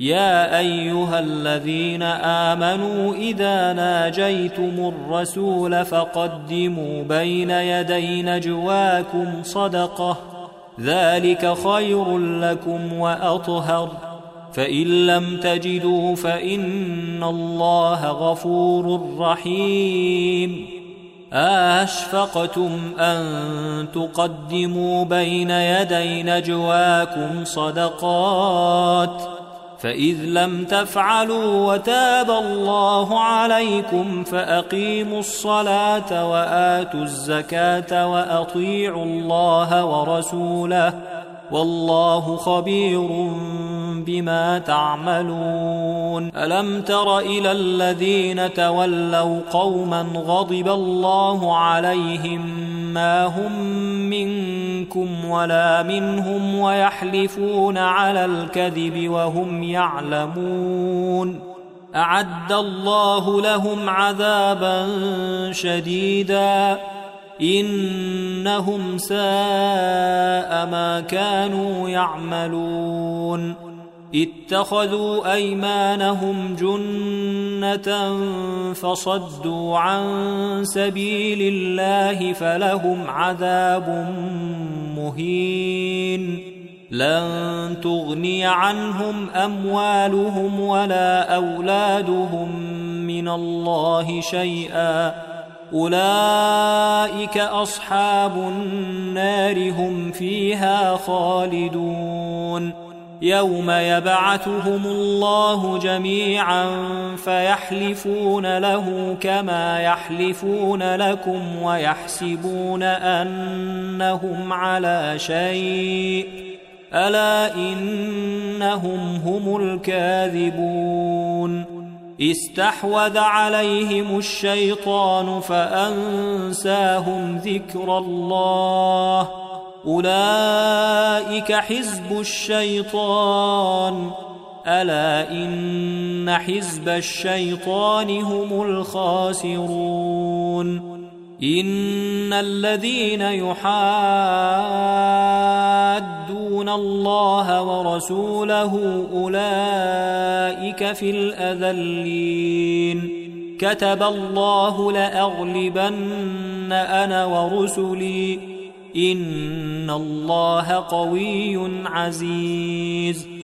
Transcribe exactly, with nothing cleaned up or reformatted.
يا أيها الذين آمنوا إذا ناجيتم الرسول فقدموا بين يدي نجواكم صدقة ذلك خير لكم وأطهر فإن لم تجدوا فإن الله غفور رحيم أشفقتم أن تقدموا بين يدي نجواكم صدقات فإذ لم تفعلوا وتاب الله عليكم فأقيموا الصلاة وآتوا الزكاة وأطيعوا الله ورسوله والله خبير بما تعملون ألم تر إلى الذين تولوا قوما غضب الله عليهم ما هم منكم ولا منهم ويحلفون على الكذب وهم يعلمون أعد الله لهم عذابا شديدا إنهم ساء ما كانوا يعملون اتخذوا أيمانهم جنة فصدوا عن سبيل الله فلهم عذاب مهين لن تغني عنهم أموالهم ولا أولادهم من الله شيئا أولئك أصحاب النار هم فيها خالدون يوم يبعثهم الله جميعا فيحلفون له كما يحلفون لكم ويحسبون أنهم على شيء ألا إنهم هم الكاذبون استحوذ عليهم الشيطان فأنساهم ذكر الله أولئك حزب الشيطان ألا إن حزب الشيطان هم الخاسرون إن الذين يحادون الله ورسوله أولئك في الأذلين كتب الله لأغلبن أنا ورسلي إن الله قوي عزيز